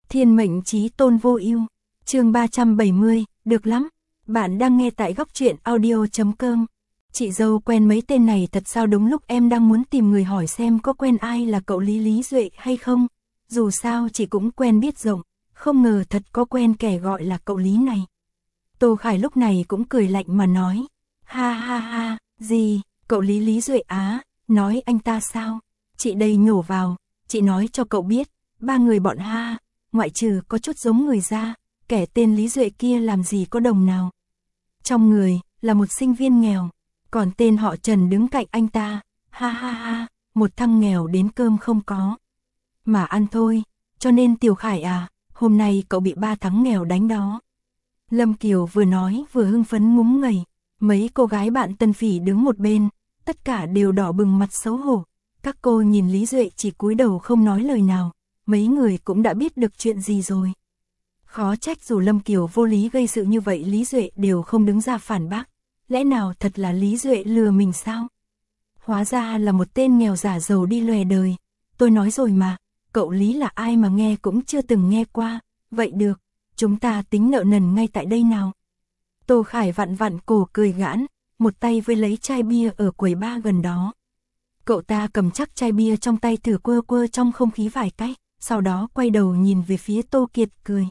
Thiên mệnh chí tôn vô ưu. Chương 370, được lắm. Bạn đang nghe tại góc truyện audio.com. Chị dâu quen mấy tên này thật sao, đúng lúc em đang muốn tìm người hỏi xem có quen ai là cậu Lý Duệ hay không. Dù sao chị cũng quen biết rộng, không ngờ thật có quen kẻ gọi là cậu Lý này. Tô Khải lúc này cũng cười lạnh mà nói. Ha ha ha, gì, cậu Lý Duệ á, nói anh ta sao? Chị đây nhổ vào, chị nói cho cậu biết, ba người bọn ha, ngoại trừ có chút giống người ra, kẻ tên Lý Duệ kia làm gì có đồng nào. Trong người, là một sinh viên nghèo, còn tên họ Trần đứng cạnh anh ta, ha ha ha, một thằng nghèo đến cơm không có. Mà ăn thôi, cho nên Tiểu Khải à, hôm nay cậu bị ba thằng nghèo đánh đó. Lâm Kiều vừa nói vừa hưng phấn ngúng ngẩy, mấy cô gái bạn Tân Phỉ đứng một bên, tất cả đều đỏ bừng mặt xấu hổ. Các cô nhìn Lý Duệ chỉ cúi đầu không nói lời nào, mấy người cũng đã biết được chuyện gì rồi. Khó trách dù Lâm Kiều vô lý gây sự như vậy Lý Duệ đều không đứng ra phản bác, lẽ nào thật là Lý Duệ lừa mình sao? Hóa ra là một tên nghèo giả giàu đi lòe đời, tôi nói rồi mà, cậu Lý là ai mà nghe cũng chưa từng nghe qua, vậy được, chúng ta tính nợ nần ngay tại đây nào. Tô Khải vặn vặn cổ cười gãn, một tay với lấy chai bia ở quầy bar gần đó. Cậu ta cầm chắc chai bia trong tay thử quơ quơ trong không khí vài cái, sau đó quay đầu nhìn về phía Tô Kiệt cười.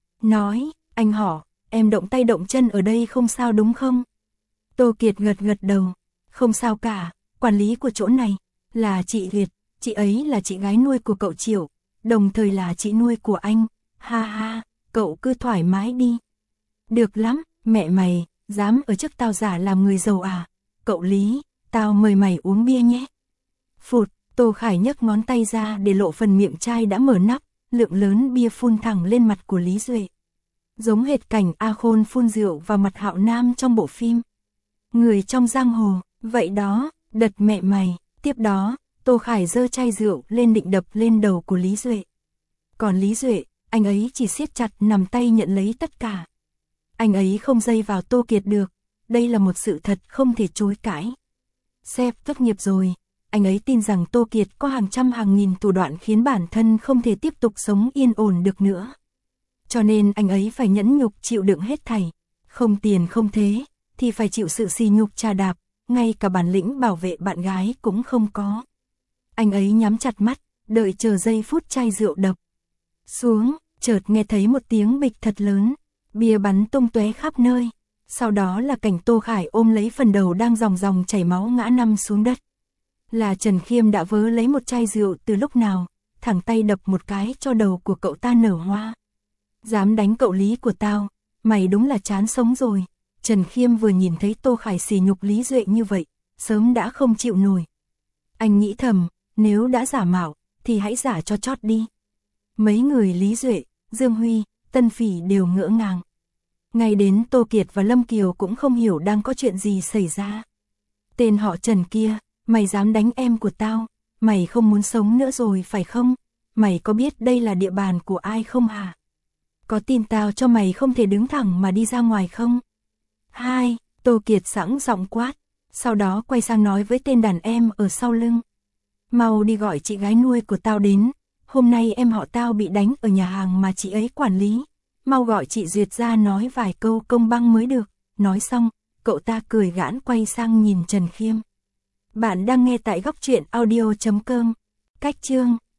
Nói, anh họ, em động tay động chân ở đây không sao đúng không? Tô Kiệt gật gật đầu, không sao cả, quản lý của chỗ này là chị Liệt, chị ấy là chị gái nuôi của cậu Triệu, đồng thời là chị nuôi của anh, ha ha, cậu cứ thoải mái đi. Được lắm, mẹ mày, dám ở trước tao giả làm người giàu à? Cậu Lý, tao mời mày uống bia nhé. Phụt, Tô Khải nhấc ngón tay ra để lộ phần miệng chai đã mở nắp, lượng lớn bia phun thẳng lên mặt của Lý Duệ. Giống hệt cảnh A Khôn phun rượu vào mặt Hạo Nam trong bộ phim Người trong giang hồ, vậy đó, đật mẹ mày. Tiếp đó, Tô Khải giơ chai rượu lên định đập lên đầu của Lý Duệ. Còn Lý Duệ, anh ấy chỉ siết chặt nằm tay nhận lấy tất cả. Anh ấy không dây vào Tô Kiệt được, đây là một sự thật không thể chối cãi. Sếp tốt nghiệp rồi, anh ấy tin rằng Tô Kiệt có hàng trăm hàng nghìn thủ đoạn khiến bản thân không thể tiếp tục sống yên ổn được nữa. Cho nên anh ấy phải nhẫn nhục chịu đựng hết thảy, không tiền không thế, thì phải chịu sự sỉ nhục trà đạp, ngay cả bản lĩnh bảo vệ bạn gái cũng không có. Anh ấy nhắm chặt mắt, đợi chờ giây phút chai rượu đập xuống, chợt nghe thấy một tiếng bịch thật lớn, bia bắn tung tóe khắp nơi. Sau đó là cảnh Tô Khải ôm lấy phần đầu đang ròng ròng chảy máu ngã nằm xuống đất. Là Trần Khiêm đã vớ lấy một chai rượu từ lúc nào, thẳng tay đập một cái cho đầu của cậu ta nở hoa. Dám đánh cậu Lý của tao, mày đúng là chán sống rồi. Trần Khiêm vừa nhìn thấy Tô Khải sỉ nhục Lý Duệ như vậy, sớm đã không chịu nổi. Anh nghĩ thầm, nếu đã giả mạo, thì hãy giả cho chót đi. Mấy người Lý Duệ, Dương Huy, Tân Phỉ đều ngỡ ngàng. Ngay đến Tô Kiệt và Lâm Kiều cũng không hiểu đang có chuyện gì xảy ra. Tên họ Trần kia, mày dám đánh em của tao, mày không muốn sống nữa rồi phải không? Mày có biết đây là địa bàn của ai không hả? Có tin tao cho mày không thể đứng thẳng mà đi ra ngoài không? Hai, Tô Kiệt sẵn giọng quát, sau đó quay sang nói với tên đàn em ở sau lưng. Mau đi gọi chị gái nuôi của tao đến, hôm nay em họ tao bị đánh ở nhà hàng mà chị ấy quản lý. Mau gọi chị Duyệt ra nói vài câu công bằng mới được. Nói xong, cậu ta cười gãn quay sang nhìn Trần Khiêm. Bạn đang nghe tại góc truyện audio.com. Cách chương